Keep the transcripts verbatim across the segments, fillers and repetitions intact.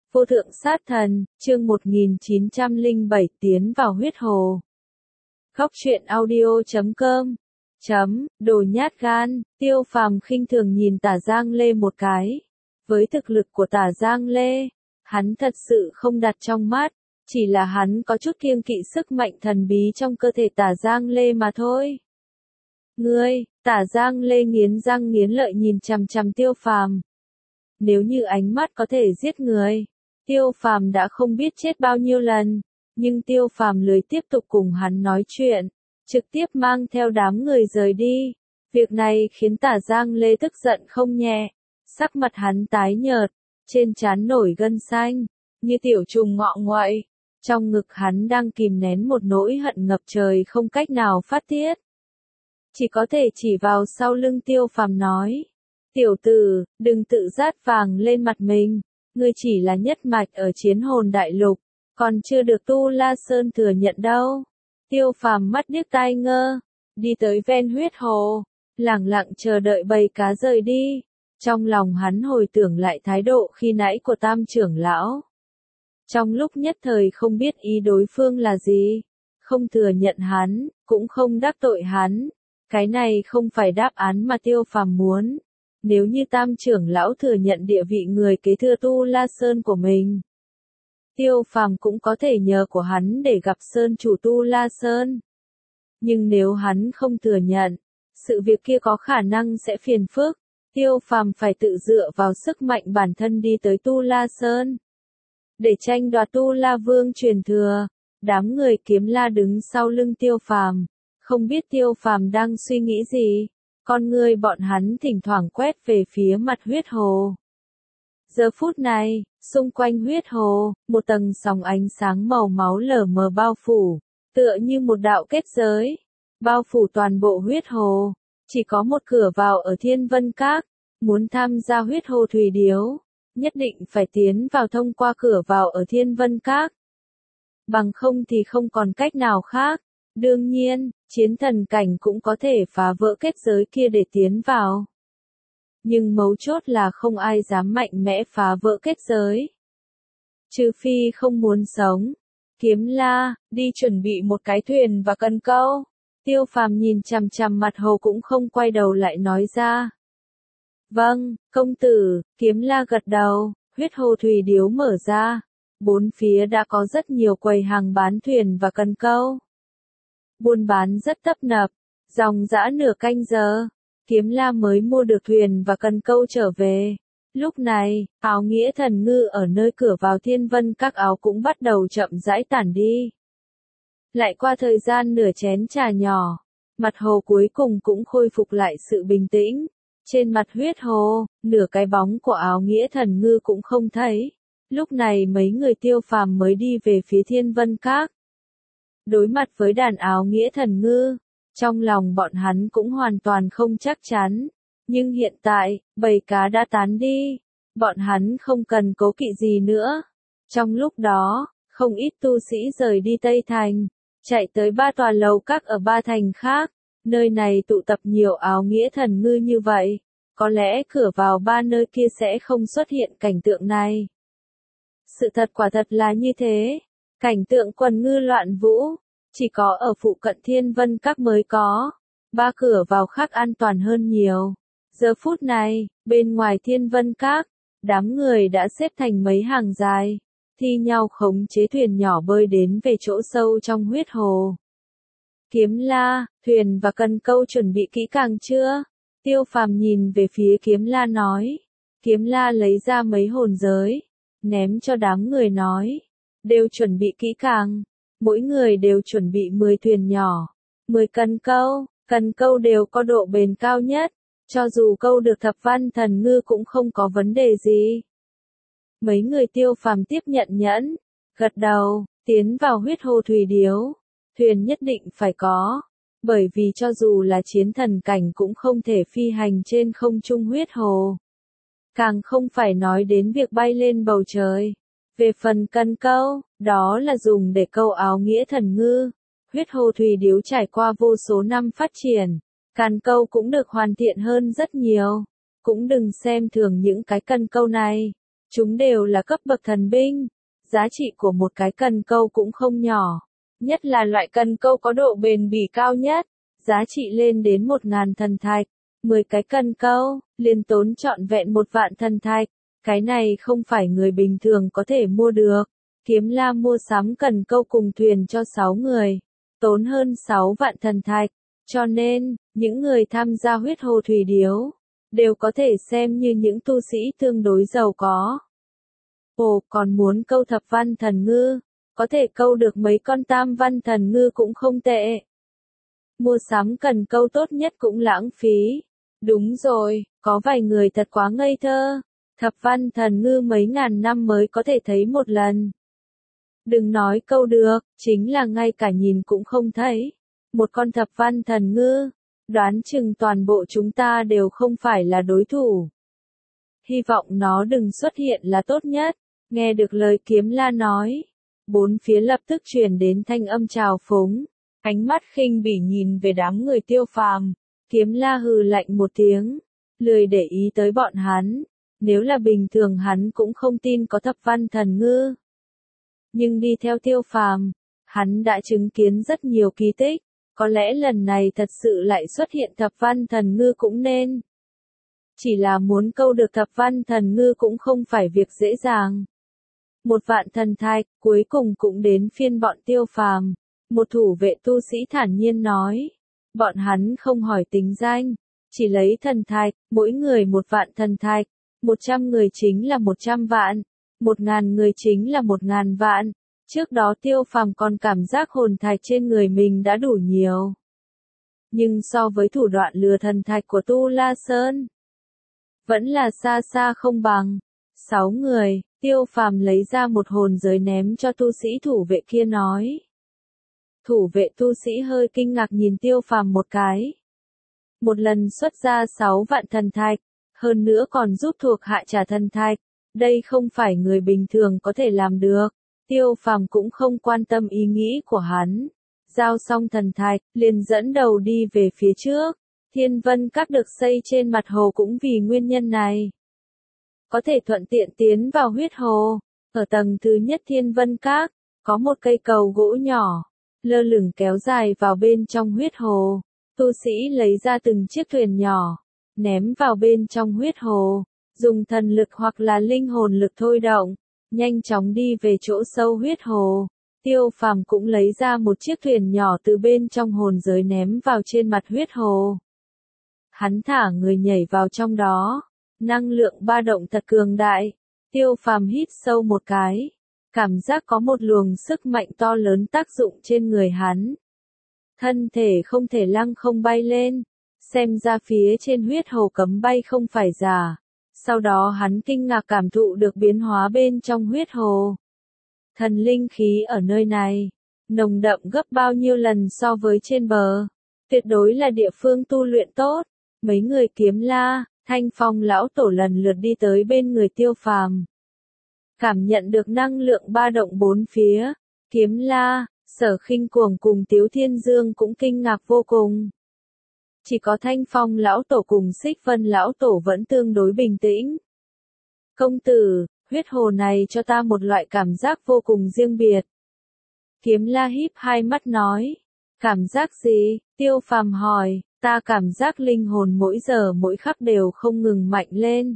Vô thượng sát thần, chương một nghìn chín trăm lẻ bảy tiến vào huyết hồ. Khóc chuyện audio chấm com chấm, đồ nhát gan, Tiêu Phàm khinh thường nhìn Tả Giang Lê một cái. Với thực lực của Tả Giang Lê, hắn thật sự không đặt trong mắt, chỉ là hắn có chút kiêng kỵ sức mạnh thần bí trong cơ thể Tả Giang Lê mà thôi. Ngươi, Tả Giang Lê nghiến răng nghiến lợi nhìn chằm chằm Tiêu Phàm. Nếu như ánh mắt có thể giết người, Tiêu Phàm đã không biết chết bao nhiêu lần, nhưng Tiêu Phàm lười tiếp tục cùng hắn nói chuyện, trực tiếp mang theo đám người rời đi. Việc này khiến Tả Giang Lê tức giận không nhẹ, sắc mặt hắn tái nhợt, trên trán nổi gân xanh, như tiểu trùng ngọ nguậy. Trong ngực hắn đang kìm nén một nỗi hận ngập trời không cách nào phát tiết. Chỉ có thể chỉ vào sau lưng Tiêu Phàm nói, tiểu tử, đừng tự dát vàng lên mặt mình, ngươi chỉ là nhất mạch ở Chiến Hồn Đại Lục, còn chưa được Tu La Sơn thừa nhận đâu. Tiêu Phàm mắt điếc tai ngơ, đi tới ven huyết hồ, lẳng lặng chờ đợi bầy cá rời đi. Trong lòng hắn hồi tưởng lại thái độ khi nãy của Tam trưởng lão. Trong lúc nhất thời không biết ý đối phương là gì, không thừa nhận hắn, cũng không đắc tội hắn. Cái này không phải đáp án mà Tiêu Phàm muốn. Nếu như Tam trưởng lão thừa nhận địa vị người kế thừa Tu La Sơn của mình, Tiêu Phàm cũng có thể nhờ của hắn để gặp Sơn chủ Tu La Sơn. Nhưng nếu hắn không thừa nhận, sự việc kia có khả năng sẽ phiền phức. Tiêu Phàm phải tự dựa vào sức mạnh bản thân đi tới Tu La Sơn, để tranh đoạt Tu La Vương truyền thừa. Đám người Kiếm La đứng sau lưng Tiêu Phàm, không biết Tiêu Phàm đang suy nghĩ gì. Con người bọn hắn thỉnh thoảng quét về phía mặt huyết hồ. Giờ phút này, xung quanh huyết hồ, một tầng sóng ánh sáng màu máu lờ mờ bao phủ, tựa như một đạo kết giới, bao phủ toàn bộ huyết hồ. Chỉ có một cửa vào ở Thiên Vân Các, muốn tham gia huyết hồ thủy điếu, nhất định phải tiến vào thông qua cửa vào ở Thiên Vân Các. Bằng không thì không còn cách nào khác. Đương nhiên, chiến thần cảnh cũng có thể phá vỡ kết giới kia để tiến vào. Nhưng mấu chốt là không ai dám mạnh mẽ phá vỡ kết giới. Trừ phi không muốn sống. Kiếm La, đi chuẩn bị một cái thuyền và cần câu. Tiêu Phàm nhìn chằm chằm mặt hồ cũng không quay đầu lại nói ra. Vâng, công tử, Kiếm La gật đầu, huyết hồ thủy điếu mở ra. Bốn phía đã có rất nhiều quầy hàng bán thuyền và cần câu. Buôn bán rất tấp nập, dòng dã nửa canh giờ, Kiếm La mới mua được thuyền và cần câu trở về. Lúc này, áo nghĩa thần ngư ở nơi cửa vào Thiên Vân Các áo cũng bắt đầu chậm rãi tản đi. Lại qua thời gian nửa chén trà nhỏ, mặt hồ cuối cùng cũng khôi phục lại sự bình tĩnh. Trên mặt huyết hồ, nửa cái bóng của áo nghĩa thần ngư cũng không thấy. Lúc này mấy người Tiêu Phàm mới đi về phía Thiên Vân Các. Đối mặt với đàn áo nghĩa thần ngư, trong lòng bọn hắn cũng hoàn toàn không chắc chắn. Nhưng hiện tại, bầy cá đã tán đi, bọn hắn không cần cố kỵ gì nữa. Trong lúc đó, không ít tu sĩ rời đi Tây Thành, chạy tới ba tòa lầu các ở ba thành khác. Nơi này tụ tập nhiều áo nghĩa thần ngư như vậy, có lẽ cửa vào ba nơi kia sẽ không xuất hiện cảnh tượng này. Sự thật quả thật là như thế. Cảnh tượng quần ngư loạn vũ, chỉ có ở phụ cận Thiên Vân Các mới có. Ba cửa vào khác an toàn hơn nhiều. Giờ phút này, bên ngoài Thiên Vân Các, đám người đã xếp thành mấy hàng dài, thi nhau khống chế thuyền nhỏ bơi đến về chỗ sâu trong huyết hồ. Kiếm La, thuyền và cần câu chuẩn bị kỹ càng chưa? Tiêu Phàm nhìn về phía Kiếm La nói. Kiếm La lấy ra mấy hồn giới, ném cho đám người nói. Đều chuẩn bị kỹ càng, mỗi người đều chuẩn bị mười thuyền nhỏ, mười cần câu, cần câu đều có độ bền cao nhất, cho dù câu được thập văn thần ngư cũng không có vấn đề gì. Mấy người Tiêu Phàm tiếp nhận nhẫn, gật đầu, tiến vào huyết hồ thủy điếu, thuyền nhất định phải có, bởi vì cho dù là chiến thần cảnh cũng không thể phi hành trên không trung huyết hồ. Càng không phải nói đến việc bay lên bầu trời. Về phần cần câu, đó là dùng để câu áo nghĩa thần ngư. Huyết hồ thủy điếu trải qua vô số năm phát triển, cần câu cũng được hoàn thiện hơn rất nhiều. Cũng đừng xem thường những cái cần câu này. Chúng đều là cấp bậc thần binh, giá trị của một cái cần câu cũng không nhỏ, nhất là loại cần câu có độ bền bỉ cao nhất, giá trị lên đến một ngàn thần thạch, mười cái cần câu, liền tốn trọn vẹn một vạn thần thạch, cái này không phải người bình thường có thể mua được. Kiếm La mua sắm cần câu cùng thuyền cho sáu người, tốn hơn sáu vạn thần thạch, cho nên, những người tham gia huyết hồ thủy điếu, đều có thể xem như những tu sĩ tương đối giàu có. Ồ, còn muốn câu thập văn thần ngư, có thể câu được mấy con tam văn thần ngư cũng không tệ. Mua sắm cần câu tốt nhất cũng lãng phí. Đúng rồi, có vài người thật quá ngây thơ, thập văn thần ngư mấy ngàn năm mới có thể thấy một lần. Đừng nói câu được, chính là ngay cả nhìn cũng không thấy. Một con thập văn thần ngư, đoán chừng toàn bộ chúng ta đều không phải là đối thủ. Hy vọng nó đừng xuất hiện là tốt nhất. Nghe được lời Kiếm La nói, bốn phía lập tức truyền đến thanh âm trào phúng, ánh mắt khinh bỉ nhìn về đám người Tiêu Phàm. Kiếm La hừ lạnh một tiếng, lười để ý tới bọn hắn, nếu là bình thường hắn cũng không tin có thập văn thần ngư. Nhưng đi theo Tiêu Phàm, hắn đã chứng kiến rất nhiều kỳ tích, có lẽ lần này thật sự lại xuất hiện thập văn thần ngư cũng nên. Chỉ là muốn câu được thập văn thần ngư cũng không phải việc dễ dàng. Một vạn thần thạch, cuối cùng cũng đến phiên bọn Tiêu Phàm. Một thủ vệ tu sĩ thản nhiên nói. Bọn hắn không hỏi tính danh, chỉ lấy thần thạch, mỗi người một vạn thần thạch, một trăm người chính là một trăm vạn, một ngàn người chính là một ngàn vạn. Trước đó Tiêu Phàm còn cảm giác hồn thạch trên người mình đã đủ nhiều. Nhưng so với thủ đoạn lừa thần thạch của Tu La Sơn, vẫn là xa xa không bằng. Sáu người, Tiêu Phàm lấy ra một hồn giới ném cho tu sĩ thủ vệ kia nói. Thủ vệ tu sĩ hơi kinh ngạc nhìn Tiêu Phàm một cái. Một lần xuất ra sáu vạn thần thạch, hơn nữa còn giúp thuộc hạ trả thần thạch, đây không phải người bình thường có thể làm được. Tiêu Phàm cũng không quan tâm ý nghĩ của hắn. Giao xong thần thạch, liền dẫn đầu đi về phía trước. Thiên Vân Các được xây trên mặt hồ cũng vì nguyên nhân này. Có thể thuận tiện tiến vào huyết hồ. Ở tầng thứ nhất Thiên Vân Các, có một cây cầu gỗ nhỏ, lơ lửng kéo dài vào bên trong huyết hồ. Tu sĩ lấy ra từng chiếc thuyền nhỏ, ném vào bên trong huyết hồ, dùng thần lực hoặc là linh hồn lực thôi động, nhanh chóng đi về chỗ sâu huyết hồ. Tiêu Phàm cũng lấy ra một chiếc thuyền nhỏ từ bên trong hồn giới ném vào trên mặt huyết hồ. Hắn thả người nhảy vào trong đó, năng lượng ba động thật cường đại. Tiêu Phàm hít sâu một cái, cảm giác có một luồng sức mạnh to lớn tác dụng trên người hắn. Thân thể không thể lăng không bay lên, xem ra phía trên huyết hồ cấm bay không phải giả. Sau đó hắn kinh ngạc cảm thụ được biến hóa bên trong huyết hồ. Thần linh khí ở nơi này, nồng đậm gấp bao nhiêu lần so với trên bờ. Tuyệt đối là địa phương tu luyện tốt. Mấy người Kiếm La, Thanh Phong lão tổ lần lượt đi tới bên người Tiêu Phàm. Cảm nhận được năng lượng ba động bốn phía, Kiếm La, Sở Khinh Cuồng cùng Tiếu Thiên Dương cũng kinh ngạc vô cùng. Chỉ có Thanh Phong lão tổ cùng Xích Vân lão tổ vẫn tương đối bình tĩnh. Công tử, huyết hồ này cho ta một loại cảm giác vô cùng riêng biệt. Kiếm La híp hai mắt nói. Cảm giác gì? Tiêu Phàm hỏi. Ta cảm giác linh hồn mỗi giờ mỗi khắc đều không ngừng mạnh lên.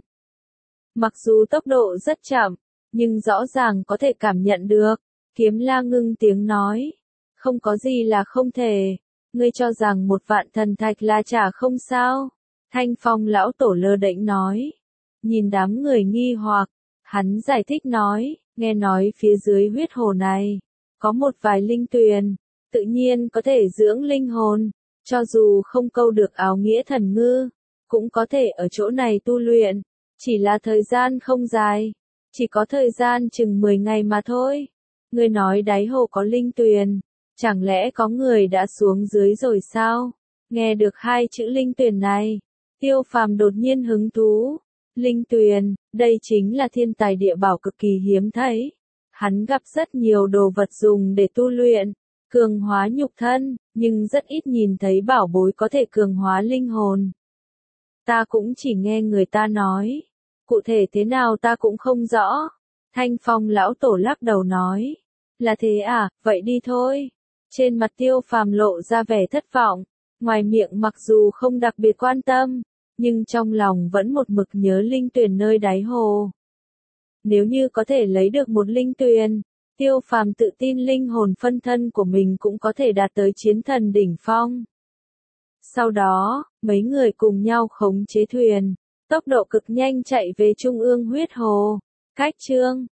Mặc dù tốc độ rất chậm, nhưng rõ ràng có thể cảm nhận được. Kiếm La ngưng tiếng nói. Không có gì là không thể. Ngươi cho rằng một vạn thần thạch là trả không sao? Thanh Phong lão tổ lơ đễnh nói. Nhìn đám người nghi hoặc, hắn giải thích nói, nghe nói phía dưới huyết hồ này, có một vài linh tuyền, tự nhiên có thể dưỡng linh hồn. Cho dù không câu được áo nghĩa thần ngư, cũng có thể ở chỗ này tu luyện, chỉ là thời gian không dài, chỉ có thời gian chừng mười ngày mà thôi. Ngươi nói đáy hồ có linh tuyền, chẳng lẽ có người đã xuống dưới rồi sao? Nghe được hai chữ linh tuyền này, Tiêu Phàm đột nhiên hứng thú. Linh tuyền, đây chính là thiên tài địa bảo cực kỳ hiếm thấy. Hắn gặp rất nhiều đồ vật dùng để tu luyện, cường hóa nhục thân, nhưng rất ít nhìn thấy bảo bối có thể cường hóa linh hồn. Ta cũng chỉ nghe người ta nói, Cụ thể thế nào ta cũng không rõ. Thanh Phong lão tổ lắc đầu nói. Là thế à, vậy đi thôi. Trên mặt Tiêu Phàm lộ ra vẻ thất vọng. Ngoài miệng mặc dù không đặc biệt quan tâm, nhưng trong lòng vẫn một mực nhớ linh tuyền nơi đáy hồ. Nếu như có thể lấy được một linh tuyền, Tiêu Phàm tự tin linh hồn phân thân của mình cũng có thể đạt tới chiến thần đỉnh phong. Sau đó, mấy người cùng nhau khống chế thuyền, tốc độ cực nhanh chạy về trung ương huyết hồ. Cách chương